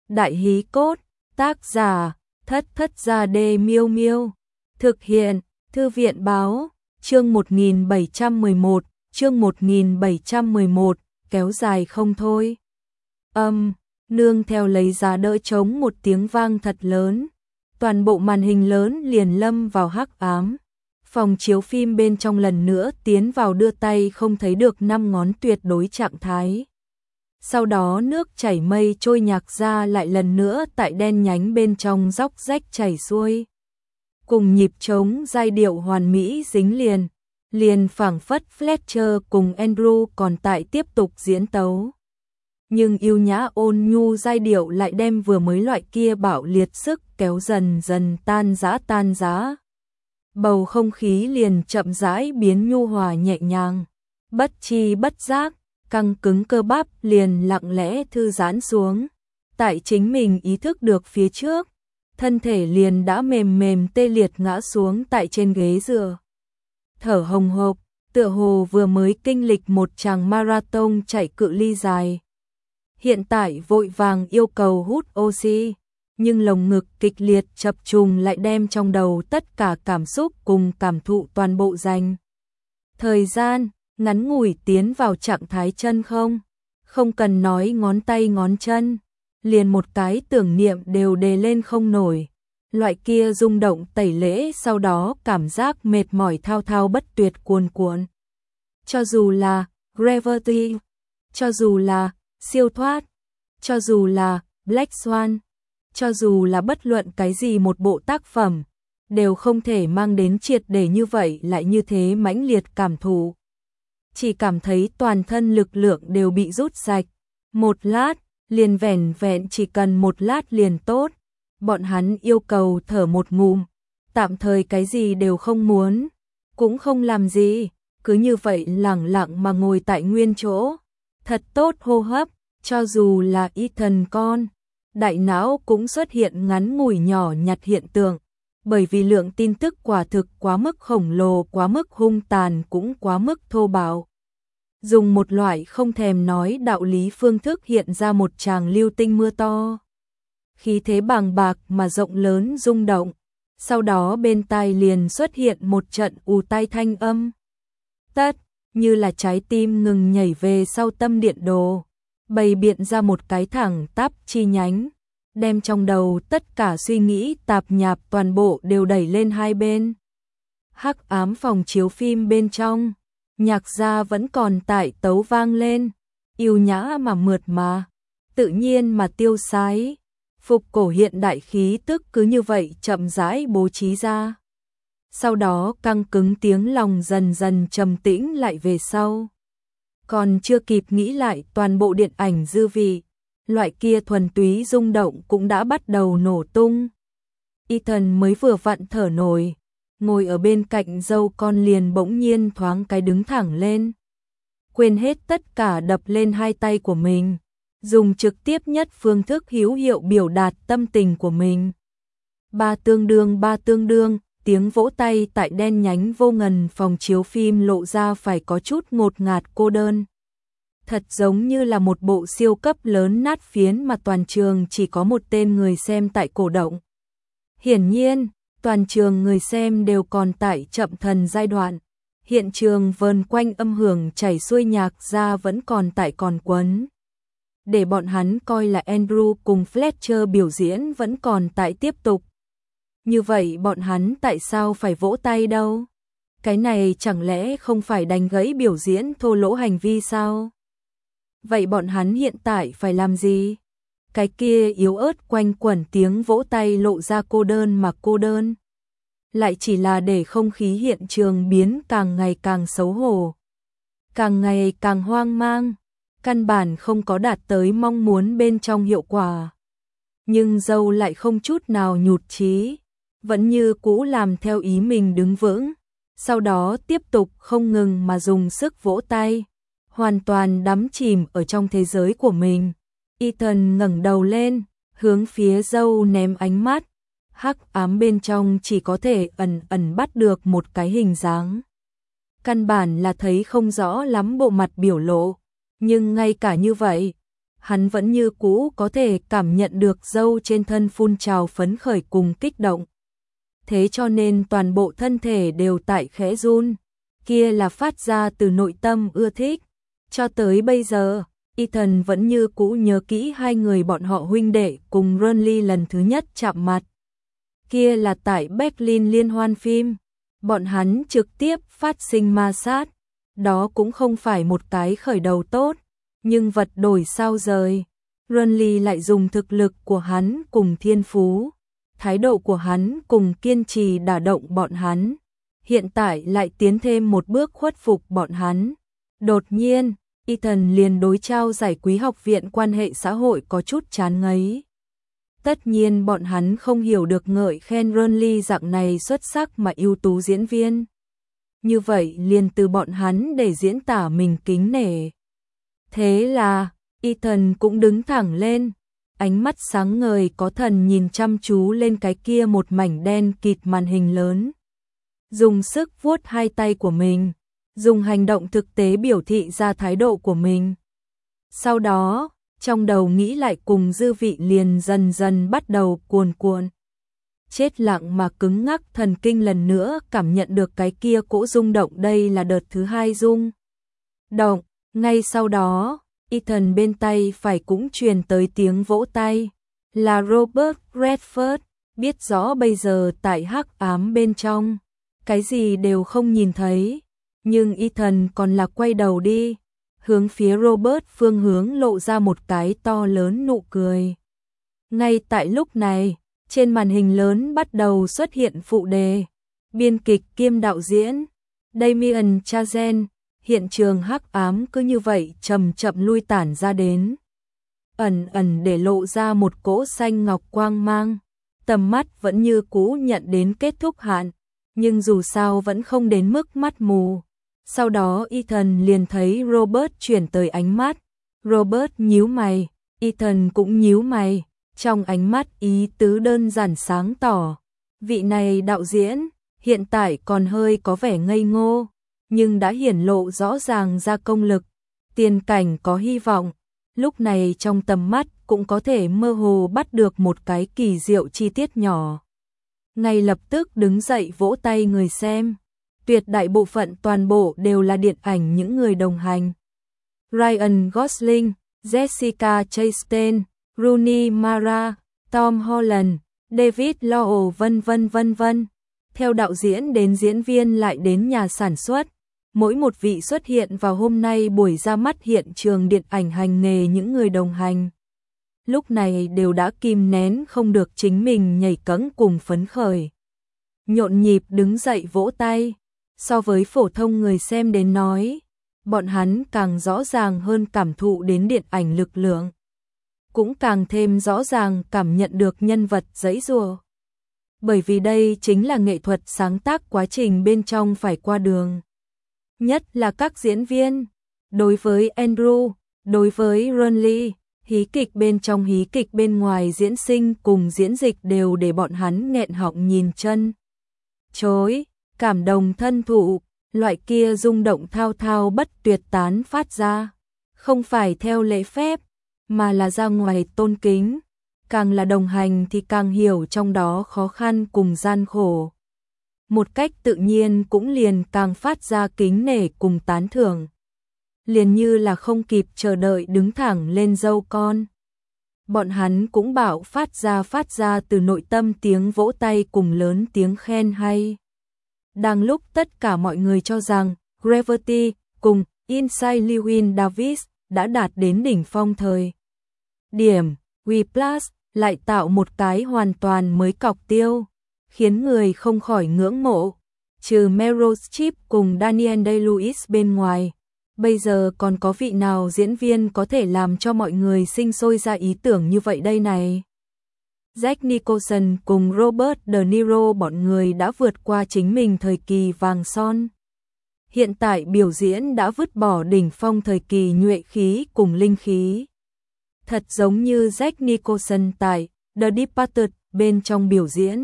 Đại hí cốt, tác giả, Thất Thất Gia Đê Miêu Miêu. Thực hiện, Thư viện báo, chương 1711, chương 1711, kéo dài không thôi. Nương theo lấy giá đỡ trống một tiếng vang thật lớn. Toàn bộ màn hình lớn liền lâm vào hắc ám. Phòng chiếu phim bên trong lần nữa tiến vào đưa tay không thấy được 5 ngón tuyệt đối trạng thái. Sau đó nước chảy mây trôi nhạc ra lại lần nữa tại đen nhánh bên trong róc rách chảy xuôi. Cùng nhịp trống giai điệu hoàn mỹ dính liền phảng phất Fletcher cùng Andrew còn tại tiếp tục diễn tấu. Nhưng yêu nhã ôn nhu giai điệu lại đem vừa mới loại kia bạo liệt sức kéo dần dần tan rã. Bầu không khí liền chậm rãi biến nhu hòa nhẹ nhàng, bất chi bất giác, căng cứng cơ bắp liền lặng lẽ thư giãn xuống. Tại chính mình ý thức được phía trước, thân thể liền đã mềm tê liệt ngã xuống tại trên ghế dựa. Thở hồng hộc, tựa hồ vừa mới kinh lịch một chàng marathon chạy cự ly dài. Hiện tại vội vàng yêu cầu hút oxy, nhưng lồng ngực kịch liệt chập trùng lại đem trong đầu tất cả cảm xúc cùng cảm thụ toàn bộ dành. Thời gian, ngắn ngủi tiến vào trạng thái chân không cần nói ngón tay ngón chân, liền một cái tưởng niệm đều đề lên không nổi. Loại kia rung động tẩy lễ sau đó cảm giác mệt mỏi thao thao bất tuyệt cuồn. Cho dù là Gravity, cho dù là siêu thoát, cho dù là Black Swan, cho dù là bất luận cái gì một bộ tác phẩm, đều không thể mang đến triệt để như vậy lại như thế mãnh liệt cảm thụ. Chỉ cảm thấy toàn thân lực lượng đều bị rút sạch. Một lát, liền vẻn vẹn chỉ cần một lát liền tốt. Bọn hắn yêu cầu thở một ngụm, tạm thời cái gì đều không muốn, cũng không làm gì, cứ như vậy lẳng lặng mà ngồi tại nguyên chỗ. Thật tốt hô hấp, cho dù là Ethan con, đại não cũng xuất hiện ngắn ngủi nhỏ nhặt hiện tượng, bởi vì lượng tin tức quả thực quá mức khổng lồ, quá mức hung tàn cũng quá mức thô bạo. Dùng một loại không thèm nói đạo lý phương thức hiện ra một tràng lưu tinh mưa to. Khí thế bàng bạc mà rộng lớn rung động, sau đó bên tai liền xuất hiện một trận ù tai thanh âm. Tất, như là trái tim ngừng nhảy về sau tâm điện đồ, bày biện ra một cái thẳng tắp chi nhánh, đem trong đầu tất cả suy nghĩ tạp nhạp toàn bộ đều đẩy lên hai bên. Hắc ám phòng chiếu phim bên trong, nhạc gia vẫn còn tại tấu vang lên, yêu nhã mà mượt mà, tự nhiên mà tiêu sái. Phục cổ hiện đại khí tức cứ như vậy chậm rãi bố trí ra. Sau đó căng cứng tiếng lòng dần dần trầm tĩnh lại về sau. Còn chưa kịp nghĩ lại toàn bộ điện ảnh dư vị, loại kia thuần túy rung động cũng đã bắt đầu nổ tung. Ethan mới vừa vặn thở nổi, ngồi ở bên cạnh dâu con liền bỗng nhiên thoáng cái đứng thẳng lên. Quên hết tất cả đập lên hai tay của mình, dùng trực tiếp nhất phương thức hữu hiệu biểu đạt tâm tình của mình. Ba tương đương, tiếng vỗ tay tại đen nhánh vô ngần phòng chiếu phim lộ ra phải có chút ngột ngạt cô đơn. Thật giống như là một bộ siêu cấp lớn nát phiến mà toàn trường chỉ có một tên người xem tại cổ động. Hiển nhiên, toàn trường người xem đều còn tại chậm thần giai đoạn. Hiện trường vờn quanh âm hưởng chảy xuôi nhạc ra vẫn còn tại còn quấn. Để bọn hắn coi là Andrew cùng Fletcher biểu diễn vẫn còn tại tiếp tục. Như vậy bọn hắn tại sao phải vỗ tay đâu? Cái này chẳng lẽ không phải đánh gãy biểu diễn thô lỗ hành vi sao? Vậy bọn hắn hiện tại phải làm gì? Cái kia yếu ớt quanh quẩn tiếng vỗ tay lộ ra cô đơn mà cô đơn. Lại chỉ là để không khí hiện trường biến càng ngày càng xấu hổ, càng ngày càng hoang mang, căn bản không có đạt tới mong muốn bên trong hiệu quả. Nhưng dâu lại không chút nào nhụt chí, vẫn như cũ làm theo ý mình đứng vững, sau đó tiếp tục không ngừng mà dùng sức vỗ tay, hoàn toàn đắm chìm ở trong thế giới của mình. Ethan ngẩng đầu lên, hướng phía dâu ném ánh mắt, hắc ám bên trong chỉ có thể ẩn bắt được một cái hình dáng. Căn bản là thấy không rõ lắm bộ mặt biểu lộ, nhưng ngay cả như vậy, hắn vẫn như cũ có thể cảm nhận được dâu trên thân phun trào phấn khởi cùng kích động. Thế cho nên toàn bộ thân thể đều tại khẽ run, kia là phát ra từ nội tâm ưa thích. Cho tới bây giờ, Ethan vẫn như cũ nhớ kỹ hai người bọn họ huynh đệ cùng Ronly lần thứ nhất chạm mặt. Kia là tại Berlin liên hoan phim, bọn hắn trực tiếp phát sinh ma sát. Đó cũng không phải một cái khởi đầu tốt, nhưng vật đổi sao rời. Ronly lại dùng thực lực của hắn cùng thiên phú, thái độ của hắn cùng kiên trì đả động bọn hắn. Hiện tại lại tiến thêm một bước khuất phục bọn hắn. Đột nhiên, Ethan liền đối trao giải quý học viện quan hệ xã hội có chút chán ngấy. Tất nhiên bọn hắn không hiểu được ngợi khen Ronly dạng này xuất sắc mà ưu tú diễn viên. Như vậy liền từ bọn hắn để diễn tả mình kính nể. Thế là, Ethan cũng đứng thẳng lên, ánh mắt sáng ngời có thần nhìn chăm chú lên cái kia một mảnh đen kịt màn hình lớn. Dùng sức vuốt hai tay của mình, dùng hành động thực tế biểu thị ra thái độ của mình. Sau đó, trong đầu nghĩ lại cùng dư vị liền dần dần bắt đầu cuồn cuộn. Chết lặng mà cứng ngắc thần kinh lần nữa cảm nhận được cái kia cỗ rung động, đây là đợt thứ hai rung động. Ngay sau đó, Ethan bên tay phải cũng truyền tới tiếng vỗ tay. Là Robert Redford, biết rõ bây giờ tại hắc ám bên trong, cái gì đều không nhìn thấy. Nhưng Ethan còn là quay đầu đi, hướng phía Robert phương hướng lộ ra một cái to lớn nụ cười. Ngay tại lúc này, trên màn hình lớn bắt đầu xuất hiện phụ đề, biên kịch kiêm đạo diễn Damien Chazelle. Hiện trường hắc ám cứ như vậy chậm chậm lui tản ra đến, ẩn ẩn để lộ ra một cỗ xanh ngọc quang mang. Tầm mắt vẫn như cũ nhận đến kết thúc hạn, nhưng dù sao vẫn không đến mức mắt mù. Sau đó Ethan liền thấy Robert chuyển tới ánh mắt. Robert nhíu mày, Ethan cũng nhíu mày, trong ánh mắt ý tứ đơn giản sáng tỏ. Vị này đạo diễn, hiện tại còn hơi có vẻ ngây ngô, nhưng đã hiển lộ rõ ràng ra công lực, tiền cảnh có hy vọng. Lúc này trong tầm mắt cũng có thể mơ hồ bắt được một cái kỳ diệu chi tiết nhỏ. Ngay lập tức đứng dậy vỗ tay người xem. Tuyệt đại bộ phận toàn bộ đều là điện ảnh những người đồng hành. Ryan Gosling, Jessica Chastain, Rooney Mara, Tom Holland, David Lowery vân vân. Theo đạo diễn đến diễn viên lại đến nhà sản xuất, mỗi một vị xuất hiện vào hôm nay buổi ra mắt hiện trường điện ảnh hành nghề những người đồng hành. Lúc này đều đã kìm nén không được chính mình nhảy cẫng cùng phấn khởi. Nhộn nhịp đứng dậy vỗ tay. So với phổ thông người xem đến nói, bọn hắn càng rõ ràng hơn cảm thụ đến điện ảnh lực lượng. Cũng càng thêm rõ ràng cảm nhận được nhân vật giãy giụa. Bởi vì đây chính là nghệ thuật sáng tác quá trình bên trong phải qua đường. Nhất là các diễn viên. Đối với Andrew, đối với Ronly, hí kịch bên trong hí kịch bên ngoài diễn sinh cùng diễn dịch đều để bọn hắn nghẹn họng nhìn chân chối. Cảm động thân thụ, loại kia rung động thao thao bất tuyệt tán phát ra, không phải theo lễ phép, mà là ra ngoài tôn kính. Càng là đồng hành thì càng hiểu trong đó khó khăn cùng gian khổ. Một cách tự nhiên cũng liền càng phát ra kính nể cùng tán thưởng. Liền như là không kịp chờ đợi đứng thẳng lên dâu con. Bọn hắn cũng bảo phát ra từ nội tâm tiếng vỗ tay cùng lớn tiếng khen hay. Đang lúc tất cả mọi người cho rằng Gravity cùng Inside Llewyn Davis đã đạt đến đỉnh phong thời điểm, Whiplash lại tạo một cái hoàn toàn mới cọc tiêu, khiến người không khỏi ngưỡng mộ. Trừ Meryl Streep cùng Daniel Day-Lewis bên ngoài, bây giờ còn có vị nào diễn viên có thể làm cho mọi người sinh sôi ra ý tưởng như vậy đây này? Jack Nicholson cùng Robert De Niro bọn người đã vượt qua chính mình thời kỳ vàng son. Hiện tại biểu diễn đã vứt bỏ đỉnh phong thời kỳ nhuệ khí cùng linh khí. Thật giống như Jack Nicholson tại The Departed bên trong biểu diễn.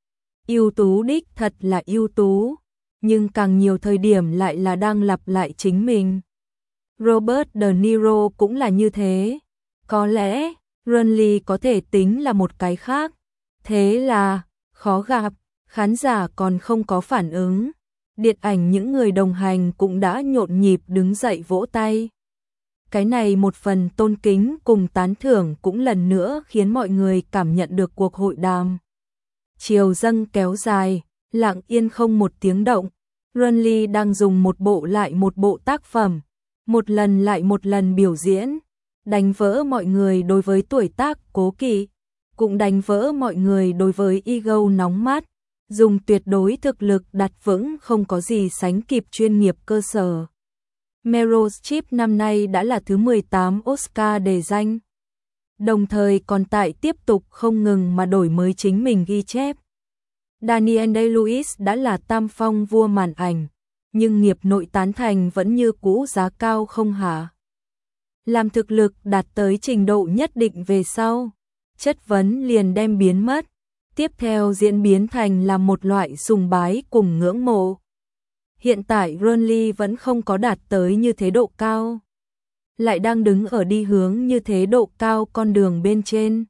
Ưu tú đích thật là ưu tú, nhưng càng nhiều thời điểm lại là đang lặp lại chính mình. Robert De Niro cũng là như thế. Có lẽ, Renly có thể tính là một cái khác. Thế là, khó gặp, khán giả còn không có phản ứng. Điện ảnh những người đồng hành cũng đã nhộn nhịp đứng dậy vỗ tay. Cái này một phần tôn kính cùng tán thưởng cũng lần nữa khiến mọi người cảm nhận được cuộc hội đàm. Chiều dâng kéo dài, lặng yên không một tiếng động. Renly đang dùng một bộ lại một bộ tác phẩm, một lần lại một lần biểu diễn, đánh vỡ mọi người đối với tuổi tác cố kỵ, cũng đánh vỡ mọi người đối với ego nóng mắt, dùng tuyệt đối thực lực đặt vững không có gì sánh kịp chuyên nghiệp cơ sở. Meryl Streep năm nay đã là thứ 18 Oscar đề danh, đồng thời còn tại tiếp tục không ngừng mà đổi mới chính mình ghi chép. Daniel Day-Lewis đã là tam phong vua màn ảnh, nhưng nghiệp nội tán thành vẫn như cũ giá cao không hạ. Làm thực lực đạt tới trình độ nhất định về sau, chất vấn liền đem biến mất, tiếp theo diễn biến thành là một loại sùng bái cùng ngưỡng mộ. Hiện tại Renly vẫn không có đạt tới như thế độ cao, lại đang đứng ở đi hướng như thế độ cao con đường bên trên.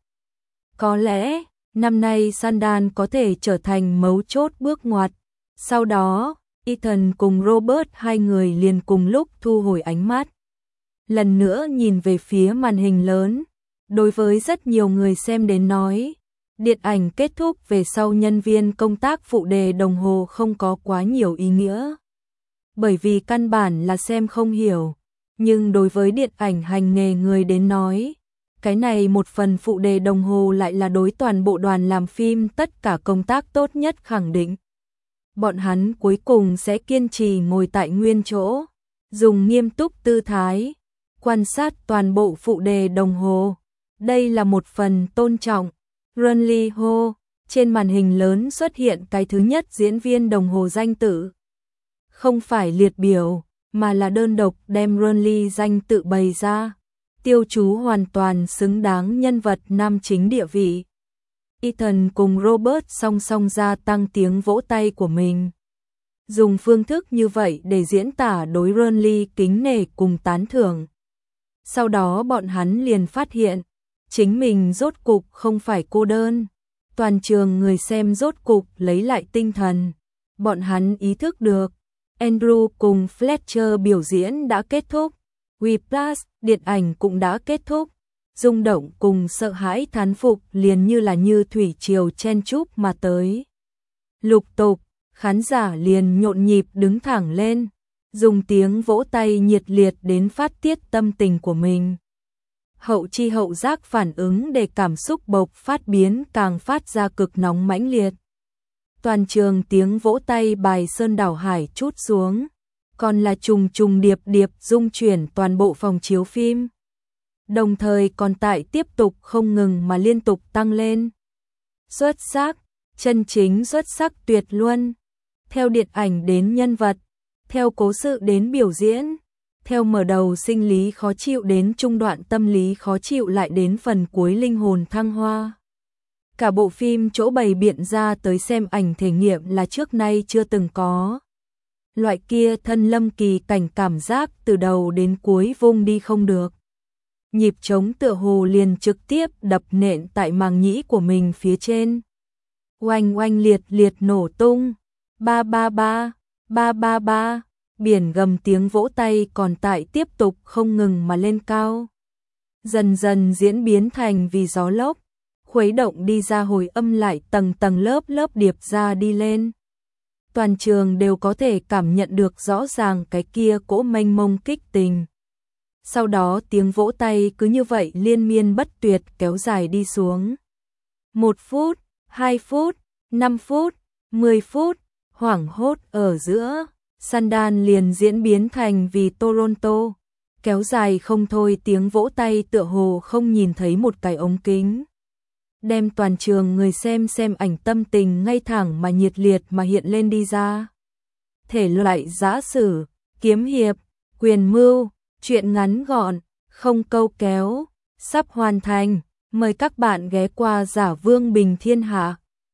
Có lẽ, năm nay Sundance có thể trở thành mấu chốt bước ngoặt. Sau đó, Ethan cùng Robert hai người liền cùng lúc thu hồi ánh mắt. Lần nữa nhìn về phía màn hình lớn, đối với rất nhiều người xem đến nói, điện ảnh kết thúc về sau nhân viên công tác phụ đề đồng hồ không có quá nhiều ý nghĩa. Bởi vì căn bản là xem không hiểu, nhưng đối với điện ảnh hành nghề người đến nói, cái này một phần phụ đề đồng hồ lại là đối toàn bộ đoàn làm phim tất cả công tác tốt nhất khẳng định. Bọn hắn cuối cùng sẽ kiên trì ngồi tại nguyên chỗ, dùng nghiêm túc tư thái, quan sát toàn bộ phụ đề đồng hồ. Đây là một phần tôn trọng. Renly hô, trên màn hình lớn xuất hiện cái thứ nhất diễn viên đồng hồ danh tự. Không phải liệt biểu, mà là đơn độc đem Renly danh tự bày ra. Tiêu chú hoàn toàn xứng đáng nhân vật nam chính địa vị. Ethan cùng Robert song song gia tăng tiếng vỗ tay của mình. Dùng phương thức như vậy để diễn tả đối Renly kính nể cùng tán thưởng. Sau đó bọn hắn liền phát hiện, chính mình rốt cục không phải cô đơn. Toàn trường người xem rốt cục lấy lại tinh thần. Bọn hắn ý thức được, Andrew cùng Fletcher biểu diễn đã kết thúc. Whiplash, điện ảnh cũng đã kết thúc. Rung động cùng sợ hãi thán phục liền như là như thủy triều chen chúc mà tới. Lục tục, khán giả liền nhộn nhịp đứng thẳng lên, dùng tiếng vỗ tay nhiệt liệt đến phát tiết tâm tình của mình. Hậu chi hậu giác phản ứng để cảm xúc bộc phát biến càng phát ra cực nóng mãnh liệt. Toàn trường tiếng vỗ tay bài sơn đảo hải trút xuống, còn là trùng trùng điệp điệp rung chuyển toàn bộ phòng chiếu phim. Đồng thời còn tại tiếp tục không ngừng mà liên tục tăng lên. Xuất sắc, chân chính xuất sắc tuyệt luân. Theo điện ảnh đến nhân vật, theo cố sự đến biểu diễn, theo mở đầu sinh lý khó chịu đến trung đoạn tâm lý khó chịu lại đến phần cuối linh hồn thăng hoa. Cả bộ phim chỗ bày biện ra tới xem ảnh thể nghiệm là trước nay chưa từng có. Loại kia thân lâm kỳ cảnh cảm giác từ đầu đến cuối vung đi không được. Nhịp trống tựa hồ liền trực tiếp đập nện tại màng nhĩ của mình phía trên. Oanh oanh liệt liệt nổ tung. Ba ba ba, ba ba ba, biển gầm tiếng vỗ tay còn tại tiếp tục không ngừng mà lên cao. Dần dần diễn biến thành vì gió lốc, khuấy động đi ra hồi âm lại tầng tầng lớp lớp điệp ra đi lên. Toàn trường đều có thể cảm nhận được rõ ràng cái kia cỗ mênh mông kích tình. Sau đó tiếng vỗ tay cứ như vậy liên miên bất tuyệt kéo dài đi xuống. 1 phút, 2 phút, 5 phút, 10 phút, hoảng hốt ở giữa, Sundance liền diễn biến thành vì Toronto. Kéo dài không thôi tiếng vỗ tay tựa hồ không nhìn thấy một cái ống kính. Đem toàn trường người xem ảnh tâm tình ngay thẳng mà nhiệt liệt mà hiện lên đi ra. Thể loại giã sử, kiếm hiệp, quyền mưu, truyện ngắn gọn, không câu kéo, sắp hoàn thành. Mời các bạn ghé qua Giả Vương Bình Thiên Hạ.